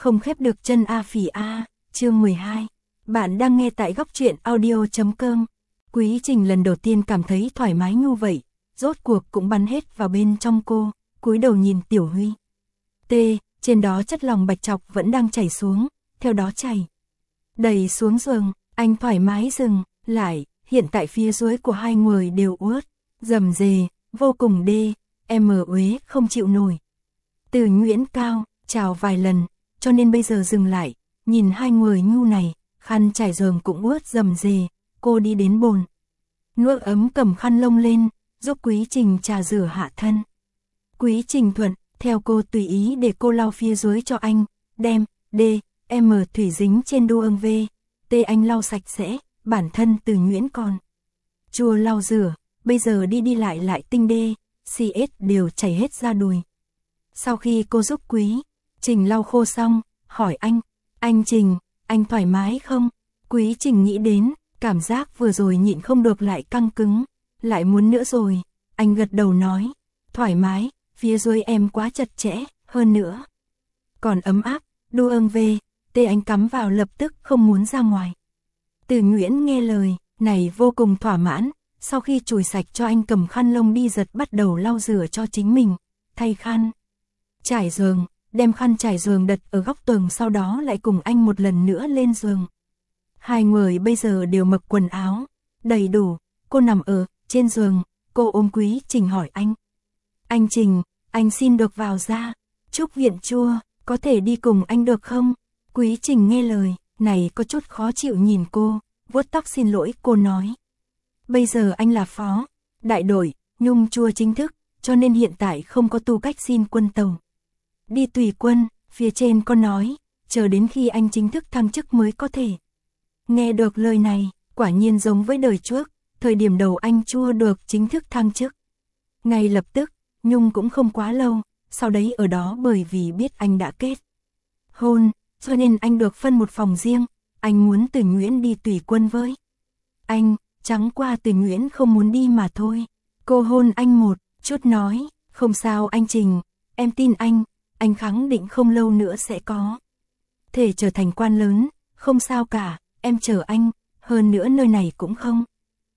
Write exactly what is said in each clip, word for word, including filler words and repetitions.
Không khép được chân A phỉ A, chương mười hai. Bạn đang nghe tại góc truyện audio.com. Quý Trình lần đầu tiên cảm thấy thoải mái như vậy, rốt cuộc cũng bắn hết vào bên trong cô, cúi đầu nhìn Tiểu Huy. T, trên đó chất lỏng bạch trọc vẫn đang chảy xuống, theo đó chảy. Đẩy xuống giường, anh thoải mái dừng, lại, hiện tại phía dưới của hai người đều ướt, rầm rề, vô cùng đê, em uế không chịu nổi. Từ Nguyễn cao, chào vài lần, cho nên bây giờ dừng lại, nhìn hai người nhu này, khăn trải giường cũng ướt rầm rề, cô đi đến bồn. Nước ấm cầm khăn lông lên, giúp Quý Trình trà rửa hạ thân. Quý Trình thuận, theo cô tùy ý để cô lau phía dưới cho anh, đem, D, M thủy dính trên đu ương V, T anh lau sạch sẽ, bản thân Từ Nguyễn còn. Chua lau rửa, bây giờ đi đi lại lại tinh D, C S đều chảy hết ra đùi. Sau khi cô giúp Quý Trình lau khô xong, hỏi anh, anh Trình, anh thoải mái không? Quý Trình nghĩ đến, cảm giác vừa rồi nhịn không được lại căng cứng, lại muốn nữa rồi, anh gật đầu nói, thoải mái, phía dưới em quá chặt chẽ, hơn nữa. Còn ấm áp, đu ương V, T anh cắm vào lập tức không muốn ra ngoài. Từ Nguyễn nghe lời, này vô cùng thỏa mãn, sau khi chùi sạch cho anh cầm khăn lông đi giật bắt đầu lau rửa cho chính mình, thay khăn. Trải giường, đem khăn trải giường đặt ở góc tường sau đó lại cùng anh một lần nữa lên giường. Hai người bây giờ đều mặc quần áo, đầy đủ, cô nằm ở trên giường, cô ôm Quý Trình hỏi anh. Anh Trình, anh xin được vào ra, Trúc Viện Chua, có thể đi cùng anh được không? Quý Trình nghe lời, này có chút khó chịu nhìn cô, vuốt tóc xin lỗi cô nói. Bây giờ anh là phó, đại đội, Nhung Chua chính thức, cho nên hiện tại không có tư cách xin quân tàu. Đi tùy quân, phía trên có nói, chờ đến khi anh chính thức thăng chức mới có thể. Nghe được lời này, quả nhiên giống với đời trước, thời điểm đầu anh Chua được chính thức thăng chức. Ngay lập tức, Nhung cũng không quá lâu, sau đấy ở đó bởi vì biết anh đã kết hôn, cho nên anh được phân một phòng riêng, anh muốn Từ Nguyễn đi tùy quân với anh, chẳng qua Từ Nguyễn không muốn đi mà thôi. Cô hôn anh một chút nói, không sao anh Trình, em tin anh, anh khẳng định không lâu nữa sẽ có thể trở thành quan lớn, không sao cả, em chờ anh, hơn nữa nơi này cũng không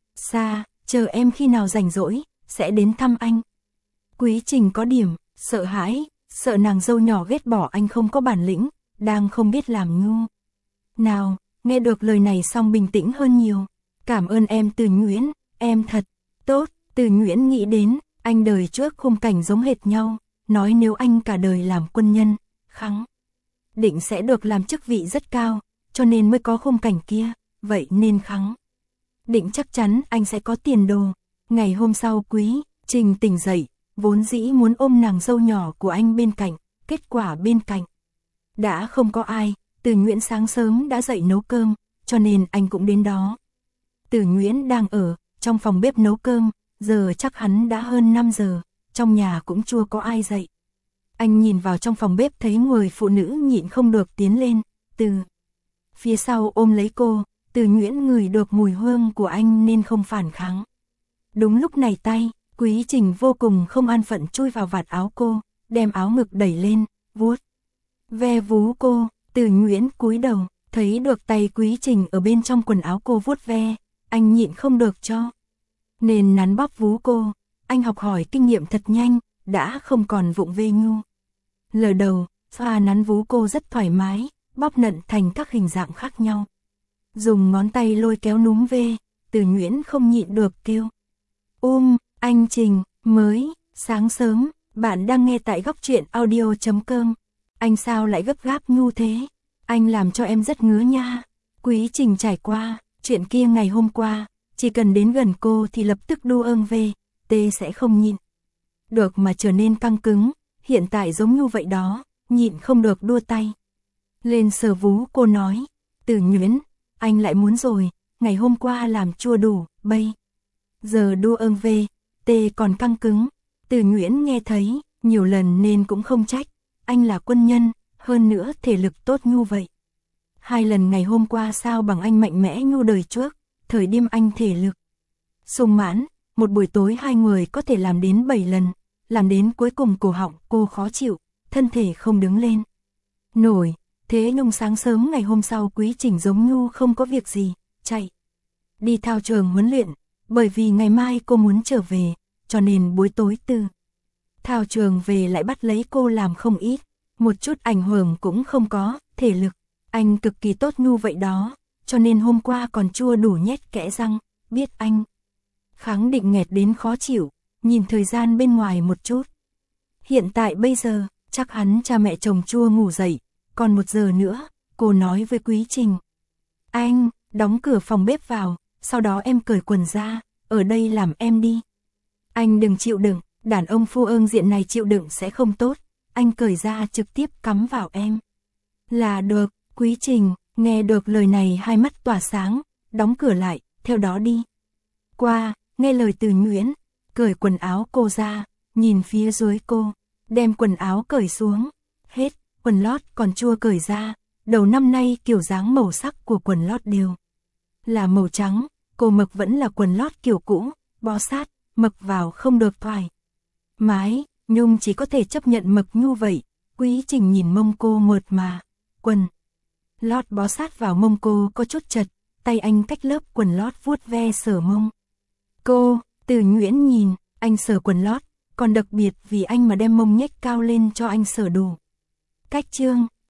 xa, chờ em khi nào rảnh rỗi, sẽ đến thăm anh. Quý Trình có điểm sợ hãi, sợ nàng dâu nhỏ ghét bỏ anh không có bản lĩnh, đang không biết làm ngu. Nào, nghe được lời này xong bình tĩnh hơn nhiều, cảm ơn em Từ Nguyễn, em thật tốt. Từ Nguyễn nghĩ đến, anh đời trước khung cảnh giống hệt nhau, nói nếu anh cả đời làm quân nhân, khẳng định sẽ được làm chức vị rất cao, cho nên mới có khung cảnh kia, vậy nên khẳng định chắc chắn anh sẽ có tiền đồ. Ngày hôm sau Quý Trình tỉnh dậy, vốn dĩ muốn ôm nàng dâu nhỏ của anh bên cạnh, kết quả bên cạnh đã không có ai. Từ Nguyễn sáng sớm đã dậy nấu cơm, cho nên anh cũng đến đó. Từ Nguyễn đang ở trong phòng bếp nấu cơm, giờ chắc hắn đã hơn năm giờ, trong nhà cũng chưa có ai dậy. Anh nhìn vào trong phòng bếp thấy người phụ nữ nhịn không được tiến lên, từ phía sau ôm lấy cô. Từ Nguyễn ngửi được mùi hương của anh nên không phản kháng. Đúng lúc này tay Quý Trình vô cùng không an phận chui vào vạt áo cô, đem áo ngực đẩy lên, vuốt ve vú cô. Từ Nguyễn cúi đầu, thấy được tay Quý Trình ở bên trong quần áo cô vuốt ve, anh nhịn không được cho nên nắn bóp vú cô. Anh học hỏi kinh nghiệm thật nhanh, đã không còn vụng về nhu lờ đầu, xoa nắn vú cô rất thoải mái, bóp nặn thành các hình dạng khác nhau. Dùng ngón tay lôi kéo núm về, Từ Nguyễn không nhịn được kêu. Um, anh Trình, mới, sáng sớm, bạn đang nghe tại góc truyện audio.com. Anh sao lại gấp gáp nhu thế? Anh làm cho em rất ngứa nha. Quý Trình trải qua chuyện kia ngày hôm qua, chỉ cần đến gần cô thì lập tức đu ương về, T sẽ không nhịn được mà trở nên căng cứng, hiện tại giống như vậy đó, nhịn không được đua tay lên sờ vú cô nói. Từ Nguyễn, anh lại muốn rồi, ngày hôm qua làm chua đủ, bây giờ đu ương về, T còn căng cứng. Từ Nguyễn nghe thấy nhiều lần nên cũng không trách, anh là quân nhân, hơn nữa thể lực tốt như vậy. Hai lần ngày hôm qua sao bằng anh mạnh mẽ như đời trước, thời điểm anh thể lực sung mãn, một buổi tối hai người có thể làm đến bảy lần, làm đến cuối cùng cổ họng cô khó chịu, thân thể không đứng lên nổi. Thế nhưng sáng sớm ngày hôm sau Quý Trình giống như không có việc gì, chạy đi thao trường huấn luyện, bởi vì ngày mai cô muốn trở về, cho nên buổi tối từ thao trường về lại bắt lấy cô làm không ít, một chút ảnh hưởng cũng không có, thể lực anh cực kỳ tốt như vậy đó, cho nên hôm qua còn chua đủ nhét kẽ răng, biết anh kháng định nghẹt đến khó chịu, nhìn thời gian bên ngoài một chút. Hiện tại bây giờ, chắc hắn cha mẹ chồng chua ngủ dậy, còn một giờ nữa, cô nói với Quý Trình. Anh, đóng cửa phòng bếp vào, sau đó em cởi quần ra, ở đây làm em đi. Anh đừng chịu đựng, đàn ông phu ương diện này chịu đựng sẽ không tốt, anh cởi ra trực tiếp cắm vào em. Là được, Quý Trình, nghe được lời này hai mắt tỏa sáng, đóng cửa lại, theo đó đi. Qua, nghe lời từ Nguyễn, cởi quần áo cô ra, nhìn phía dưới cô, đem quần áo cởi xuống, hết, quần lót còn chua cởi ra, đầu năm nay kiểu dáng màu sắc của quần lót đều là màu trắng, cô mặc vẫn là quần lót kiểu cũ, bó sát, mặc vào không được thoải mái, nhưng chỉ có thể chấp nhận mặc như vậy. Quý Trình nhìn mông cô mượt mà, quần lót bó sát vào mông cô có chút chật, tay anh cách lớp quần lót vuốt ve sờ mông cô. Từ Nguyễn nhìn, anh sờ quần lót, còn đặc biệt vì anh mà đem mông nhếch cao lên cho anh sờ đủ. Cách chương